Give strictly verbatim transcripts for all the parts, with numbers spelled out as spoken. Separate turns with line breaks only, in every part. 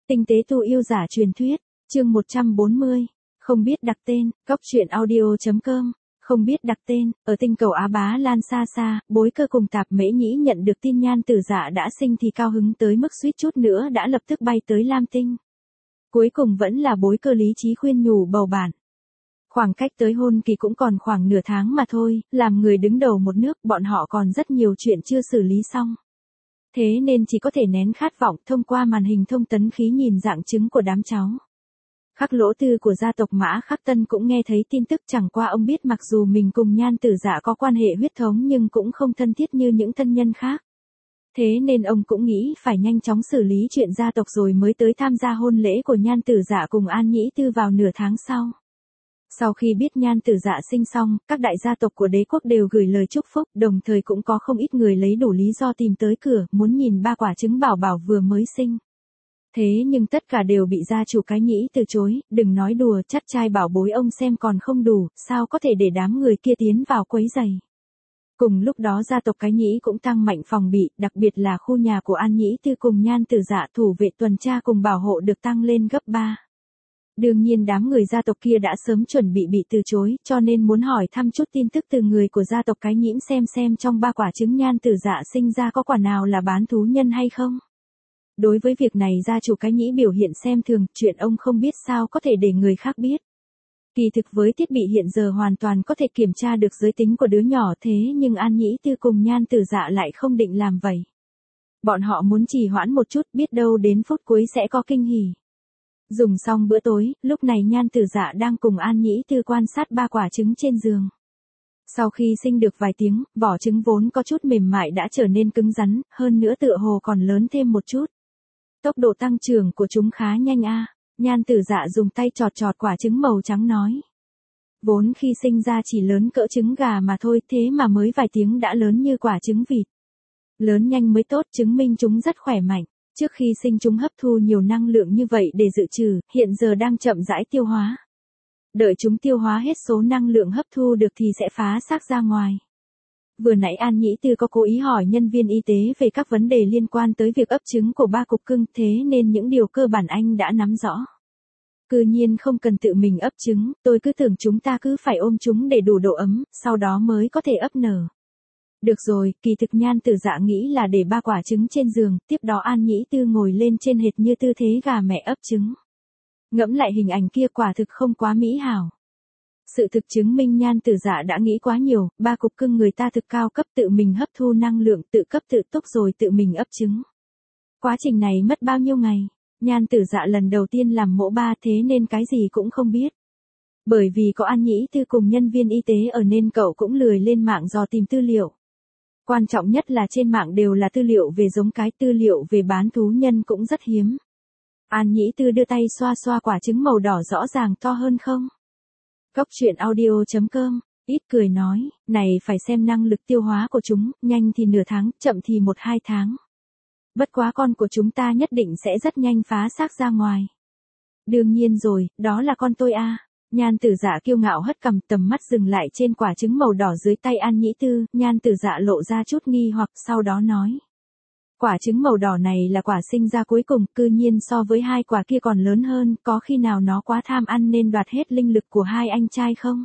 Tinh tế tu yêu giả truyền thuyết, chương một trăm bốn mươi, không biết đặt tên, cóc truyện audio chấm com, không biết đặt tên, ở tinh cầu Á Bá Lan xa xa, Bối Cơ cùng Tạp Mễ Nhĩ nhận được tin Nhan Tử Dạ đã sinh thì cao hứng tới mức suýt chút nữa đã lập tức bay tới Lam Tinh. Cuối cùng vẫn là Bối Cơ lý trí khuyên nhủ bầu bạn. Khoảng cách tới hôn kỳ cũng còn khoảng nửa tháng mà thôi, làm người đứng đầu một nước bọn họ còn rất nhiều chuyện chưa xử lý xong. Thế nên chỉ có thể nén khát vọng thông qua màn hình thông tấn khí nhìn dạng trứng của đám cháu. Khắc Lỗ Tư của gia tộc Mã Khắc Tân cũng nghe thấy tin tức, chẳng qua ông biết mặc dù mình cùng Nhan Tử Dạ có quan hệ huyết thống nhưng cũng không thân thiết như những thân nhân khác. Thế nên ông cũng nghĩ phải nhanh chóng xử lý chuyện gia tộc rồi mới tới tham gia hôn lễ của Nhan Tử Dạ cùng An Nhĩ Tư vào nửa tháng sau. Sau khi biết Nhan Tử Dạ sinh xong, các đại gia tộc của đế quốc đều gửi lời chúc phúc, đồng thời cũng có không ít người lấy đủ lý do tìm tới cửa, muốn nhìn ba quả trứng bảo bảo vừa mới sinh. Thế nhưng tất cả đều bị gia chủ Cái Nhĩ từ chối, đừng nói đùa, chắc trai bảo bối ông xem còn không đủ, sao có thể để đám người kia tiến vào quấy rầy. Cùng lúc đó gia tộc Cái Nhĩ cũng tăng mạnh phòng bị, đặc biệt là khu nhà của An Nhĩ Tư cùng Nhan Tử Dạ thủ vệ tuần tra cùng bảo hộ được tăng lên gấp ba. Đương nhiên đám người gia tộc kia đã sớm chuẩn bị bị từ chối, cho nên muốn hỏi thăm chút tin tức từ người của gia tộc Cái Nhĩ xem xem trong ba quả trứng Nhan Tử Dạ sinh ra có quả nào là bán thú nhân hay không. Đối với việc này gia chủ Cái Nhĩ biểu hiện xem thường, chuyện ông không biết sao có thể để người khác biết. Kỳ thực với thiết bị hiện giờ hoàn toàn có thể kiểm tra được giới tính của đứa nhỏ, thế nhưng An Nhĩ Tư cùng Nhan Tử Dạ lại không định làm vậy. Bọn họ muốn trì hoãn một chút, biết đâu đến phút cuối sẽ có kinh hỉ. Dùng xong bữa tối, lúc này Nhan Tử Dạ đang cùng An Nhĩ Tư quan sát ba quả trứng trên giường. Sau khi sinh được vài tiếng, vỏ trứng vốn có chút mềm mại đã trở nên cứng rắn, hơn nữa tựa hồ còn lớn thêm một chút. Tốc độ tăng trưởng của chúng khá nhanh a. Nhan Tử Dạ dùng tay chọt chọt quả trứng màu trắng nói. Vốn khi sinh ra chỉ lớn cỡ trứng gà mà thôi, thế mà mới vài tiếng đã lớn như quả trứng vịt. Lớn nhanh mới tốt, chứng minh chúng rất khỏe mạnh. Trước khi sinh chúng hấp thu nhiều năng lượng như vậy để dự trữ, hiện giờ đang chậm rãi tiêu hóa. Đợi chúng tiêu hóa hết số năng lượng hấp thu được thì sẽ phá xác ra ngoài. Vừa nãy An Nhĩ Tư có cố ý hỏi nhân viên y tế về các vấn đề liên quan tới việc ấp trứng của ba cục cưng, thế nên những điều cơ bản anh đã nắm rõ. Cư nhiên không cần tự mình ấp trứng, tôi cứ tưởng chúng ta cứ phải ôm chúng để đủ độ ấm, sau đó mới có thể ấp nở. Được rồi, kỳ thực Nhan Tử Dạ nghĩ là để ba quả trứng trên giường, tiếp đó An Nhĩ Tư ngồi lên trên hệt như tư thế gà mẹ ấp trứng. Ngẫm lại hình ảnh kia quả thực không quá mỹ hảo. Sự thực chứng minh Nhan Tử Dạ đã nghĩ quá nhiều, ba cục cưng người ta thực cao cấp tự mình hấp thu năng lượng, tự cấp tự túc rồi tự mình ấp trứng. Quá trình này mất bao nhiêu ngày? Nhan Tử Dạ lần đầu tiên làm mổ ba thế nên cái gì cũng không biết. Bởi vì có An Nhĩ Tư cùng nhân viên y tế ở nên cậu cũng lười lên mạng dò tìm tư liệu. Quan trọng nhất là trên mạng đều là tư liệu về giống cái, tư liệu về bán thú nhân cũng rất hiếm. An Nhĩ Tư đưa tay xoa xoa quả trứng màu đỏ rõ ràng to hơn không? Cóc truyện audio chấm com, ít cười nói, này phải xem năng lực tiêu hóa của chúng, nhanh thì nửa tháng, chậm thì một hai tháng. Bất quá con của chúng ta nhất định sẽ rất nhanh phá xác ra ngoài. Đương nhiên rồi, đó là con tôi a. Nhan Tử Dạ kiêu ngạo hất cằm, tầm mắt dừng lại trên quả trứng màu đỏ dưới tay An Nhĩ Tư, Nhan Tử Dạ lộ ra chút nghi hoặc, sau đó nói. Quả trứng màu đỏ này là quả sinh ra cuối cùng, cư nhiên so với hai quả kia còn lớn hơn, có khi nào nó quá tham ăn nên đoạt hết linh lực của hai anh trai không?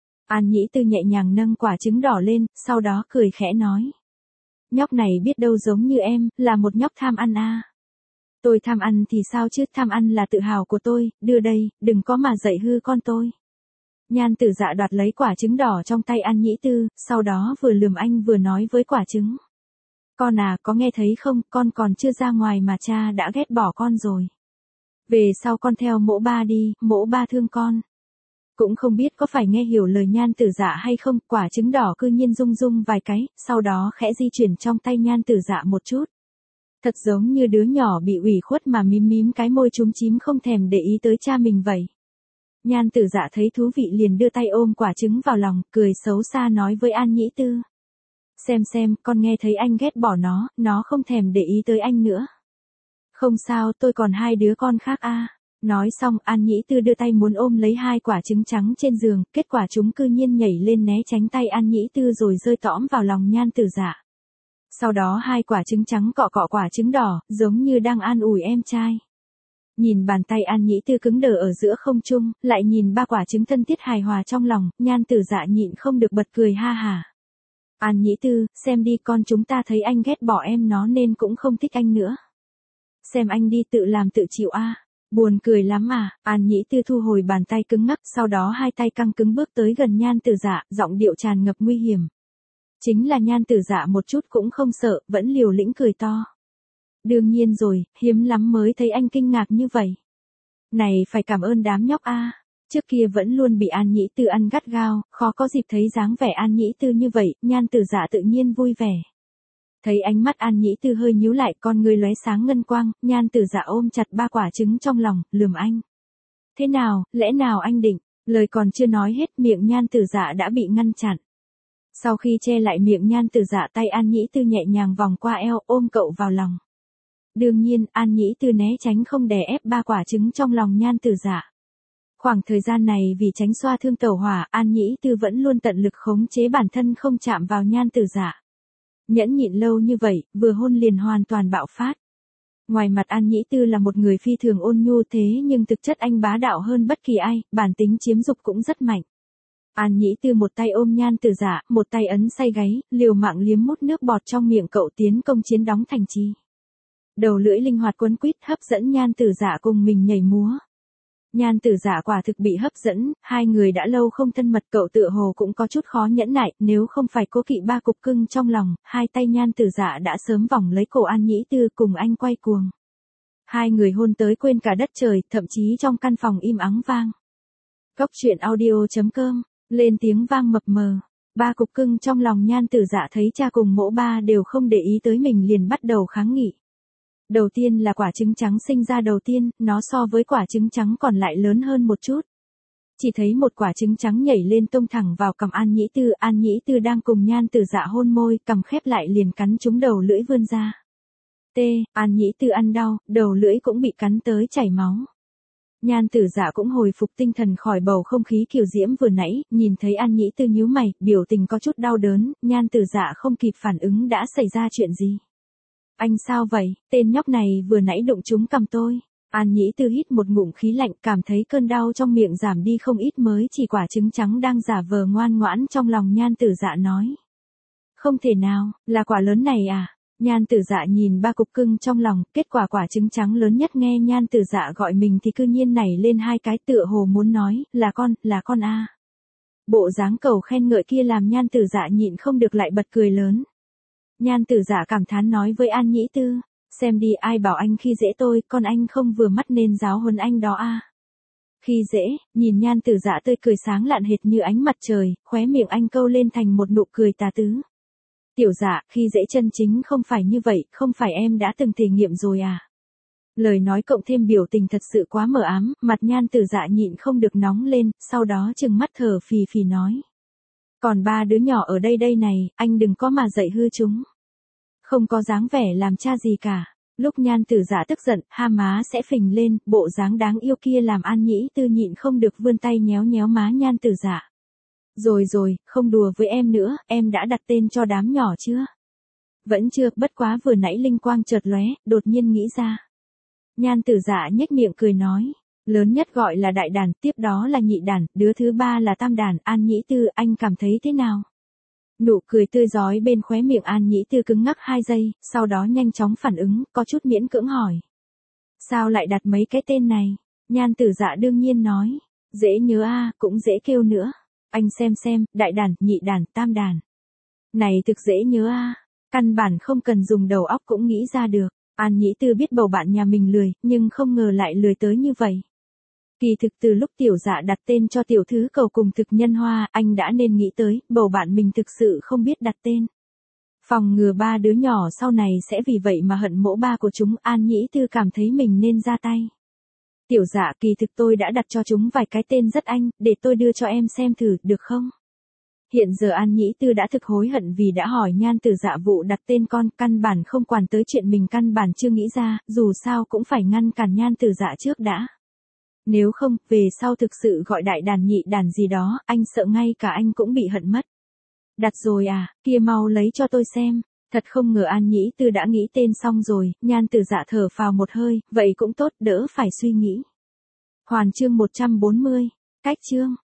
An Nhĩ Tư nhẹ nhàng nâng quả trứng đỏ lên, sau đó cười khẽ nói. Nhóc này biết đâu giống như em, là một nhóc tham ăn a. Tôi tham ăn thì sao chứ, tham ăn là tự hào của tôi, đưa đây, đừng có mà dạy hư con tôi. Nhan Tử Dạ đoạt lấy quả trứng đỏ trong tay An Nhĩ Tư, sau đó vừa lườm anh vừa nói với quả trứng. Con à, có nghe thấy không, con còn chưa ra ngoài mà cha đã ghét bỏ con rồi. Về sau con theo mỗ ba đi, mỗ ba thương con. Cũng không biết có phải nghe hiểu lời Nhan Tử Dạ hay không, quả trứng đỏ cư nhiên rung rung vài cái, sau đó khẽ di chuyển trong tay Nhan Tử Dạ một chút. Thật giống như đứa nhỏ bị ủy khuất mà mím mím cái môi chúm chím không thèm để ý tới cha mình vậy. Nhan Tử Dạ thấy thú vị liền đưa tay ôm quả trứng vào lòng, cười xấu xa nói với An Nhĩ Tư. Xem xem, con nghe thấy anh ghét bỏ nó, nó không thèm để ý tới anh nữa. Không sao, tôi còn hai đứa con khác a. Nói xong, An Nhĩ Tư đưa tay muốn ôm lấy hai quả trứng trắng trên giường, kết quả chúng cư nhiên nhảy lên né tránh tay An Nhĩ Tư rồi rơi tõm vào lòng Nhan Tử Dạ. Sau đó hai quả trứng trắng cọ cọ quả trứng đỏ, giống như đang an ủi em trai. Nhìn bàn tay An Nhĩ Tư cứng đờ ở giữa không trung, lại nhìn ba quả trứng thân thiết hài hòa trong lòng, Nhan Tử Dạ nhịn không được bật cười ha hả. An Nhĩ Tư, xem đi con chúng ta thấy anh ghét bỏ em nó nên cũng không thích anh nữa. Xem anh đi tự làm tự chịu a. Buồn cười lắm à. An Nhĩ Tư thu hồi bàn tay cứng ngắc, sau đó hai tay căng cứng bước tới gần Nhan Tử Dạ, giọng điệu tràn ngập nguy hiểm. Chính là Nhan Tử Dạ một chút cũng không sợ, vẫn liều lĩnh cười to. Đương nhiên rồi, hiếm lắm mới thấy anh kinh ngạc như vậy. Này phải cảm ơn đám nhóc a. Trước kia vẫn luôn bị An Nhĩ Tư ăn gắt gao, khó có dịp thấy dáng vẻ An Nhĩ Tư như vậy, Nhan Tử Dạ tự nhiên vui vẻ. Thấy ánh mắt An Nhĩ Tư hơi nhíu lại, con người lóe sáng ngân quang, Nhan Tử Dạ ôm chặt ba quả trứng trong lòng, lườm anh. Thế nào, lẽ nào anh định? Lời còn chưa nói hết, miệng Nhan Tử Dạ đã bị ngăn chặn. Sau khi che lại miệng Nhan Tử Dạ, tay An Nhĩ Tư nhẹ nhàng vòng qua eo, ôm cậu vào lòng. Đương nhiên, An Nhĩ Tư né tránh không đè ép ba quả trứng trong lòng Nhan Tử Dạ. Khoảng thời gian này vì tránh xoa thương tẩu hỏa, An Nhĩ Tư vẫn luôn tận lực khống chế bản thân không chạm vào Nhan Tử Dạ. Nhẫn nhịn lâu như vậy, vừa hôn liền hoàn toàn bạo phát. Ngoài mặt An Nhĩ Tư là một người phi thường ôn nhu thế nhưng thực chất anh bá đạo hơn bất kỳ ai, bản tính chiếm dục cũng rất mạnh. An Nhĩ Tư một tay ôm Nhan Tử Dạ, một tay ấn say gáy, liều mạng liếm mút nước bọt trong miệng cậu tiến công chiến đóng thành trì. Đầu lưỡi linh hoạt quấn quýt hấp dẫn Nhan Tử Dạ cùng mình nhảy múa. Nhan Tử Dạ quả thực bị hấp dẫn, hai người đã lâu không thân mật, cậu tựa hồ cũng có chút khó nhẫn nại, nếu không phải cố kỵ ba cục cưng trong lòng, hai tay Nhan Tử Dạ đã sớm vòng lấy cổ An Nhĩ Tư cùng anh quay cuồng. Hai người hôn tới quên cả đất trời, thậm chí trong căn phòng im ắng vang. Cốc truyện audio chấm com, lên tiếng vang mập mờ. Ba cục cưng trong lòng Nhan Tử Dạ thấy cha cùng mỗ ba đều không để ý tới mình liền bắt đầu kháng nghị. Đầu tiên là quả trứng trắng sinh ra đầu tiên, nó so với quả trứng trắng còn lại lớn hơn một chút. Chỉ thấy một quả trứng trắng nhảy lên tông thẳng vào cằm An Nhĩ Tư, An Nhĩ Tư đang cùng Nhan Tử Dạ hôn môi, cằm khép lại liền cắn trúng đầu lưỡi vươn ra. T, An Nhĩ Tư ăn đau, đầu lưỡi cũng bị cắn tới chảy máu. Nhan Tử Dạ cũng hồi phục tinh thần khỏi bầu không khí kiều diễm vừa nãy, nhìn thấy An Nhĩ Tư nhíu mày, biểu tình có chút đau đớn, Nhan Tử Dạ không kịp phản ứng đã xảy ra chuyện gì. Anh sao vậy, tên nhóc này vừa nãy đụng trúng cằm tôi. An Nhĩ Tư hít một ngụm khí lạnh, cảm thấy cơn đau trong miệng giảm đi không ít, mới chỉ quả trứng trắng đang giả vờ ngoan ngoãn trong lòng Nhan Tử Dạ nói. Không thể nào, là quả lớn này à? Nhan Tử Dạ nhìn ba cục cưng trong lòng, kết quả quả trứng trắng lớn nhất nghe Nhan Tử Dạ gọi mình thì cư nhiên nảy lên hai cái, tựa hồ muốn nói, là con, là con a. Bộ dáng cầu khen ngợi kia làm Nhan Tử Dạ nhịn không được lại bật cười lớn. Nhan Tử Dạ cảm thán nói với An Nhĩ Tư, xem đi ai bảo anh khi dễ tôi, con anh không vừa mắt nên giáo huấn anh đó a. Khi dễ, nhìn Nhan Tử Dạ tươi cười sáng lạn hệt như ánh mặt trời, khóe miệng anh câu lên thành một nụ cười tà tứ. Tiểu Dạ, khi dễ chân chính không phải như vậy, không phải em đã từng thể nghiệm rồi à? Lời nói cộng thêm biểu tình thật sự quá mờ ám, mặt Nhan Tử Dạ nhịn không được nóng lên, sau đó trừng mắt thở phì phì nói. Còn ba đứa nhỏ ở đây đây này, anh đừng có mà dạy hư chúng. Không có dáng vẻ làm cha gì cả. Lúc Nhan Tử Dạ tức giận, ha má sẽ phình lên, bộ dáng đáng yêu kia làm An Nhĩ Tư nhịn không được vươn tay nhéo nhéo má Nhan Tử Dạ. Rồi rồi, không đùa với em nữa, em đã đặt tên cho đám nhỏ chưa? Vẫn chưa, bất quá vừa nãy linh quang chợt lóe, đột nhiên nghĩ ra. Nhan Tử Dạ nhếch miệng cười nói. Lớn nhất gọi là đại đàn, tiếp đó là nhị đàn, đứa thứ ba là tam đàn, An Nhĩ Tư, anh cảm thấy thế nào? Nụ cười tươi rói bên khóe miệng An Nhĩ Tư cứng ngắc hai giây, sau đó nhanh chóng phản ứng, có chút miễn cưỡng hỏi. Sao lại đặt mấy cái tên này? Nhan Tử Dạ đương nhiên nói. Dễ nhớ a, cũng dễ kêu nữa. Anh xem xem, đại đàn, nhị đàn, tam đàn. Này thực dễ nhớ a, căn bản không cần dùng đầu óc cũng nghĩ ra được. An Nhĩ Tư biết bầu bạn nhà mình lười, nhưng không ngờ lại lười tới như vậy. Kỳ thực từ lúc Tiểu Dạ đặt tên cho tiểu thứ cầu cùng thực nhân hoa, anh đã nên nghĩ tới, bầu bạn mình thực sự không biết đặt tên. Phòng ngừa ba đứa nhỏ sau này sẽ vì vậy mà hận mỗ ba của chúng, An Nhĩ Tư cảm thấy mình nên ra tay. Tiểu Dạ, kỳ thực tôi đã đặt cho chúng vài cái tên rất anh, để tôi đưa cho em xem thử, được không? Hiện giờ An Nhĩ Tư đã thực hối hận vì đã hỏi Nhan Tử Dạ vụ đặt tên con, căn bản không quản tới chuyện mình căn bản chưa nghĩ ra, dù sao cũng phải ngăn cản Nhan Tử Dạ trước đã. Nếu không, về sau thực sự gọi đại đàn nhị đàn gì đó, anh sợ ngay cả anh cũng bị hận mất. Đặt rồi à, kia mau lấy cho tôi xem. Thật không ngờ An Nhĩ Tư đã nghĩ tên xong rồi, Nhan Tử Dạ thở phào một hơi, vậy cũng tốt, đỡ phải suy nghĩ. Hoàn chương một trăm bốn mươi, cách chương.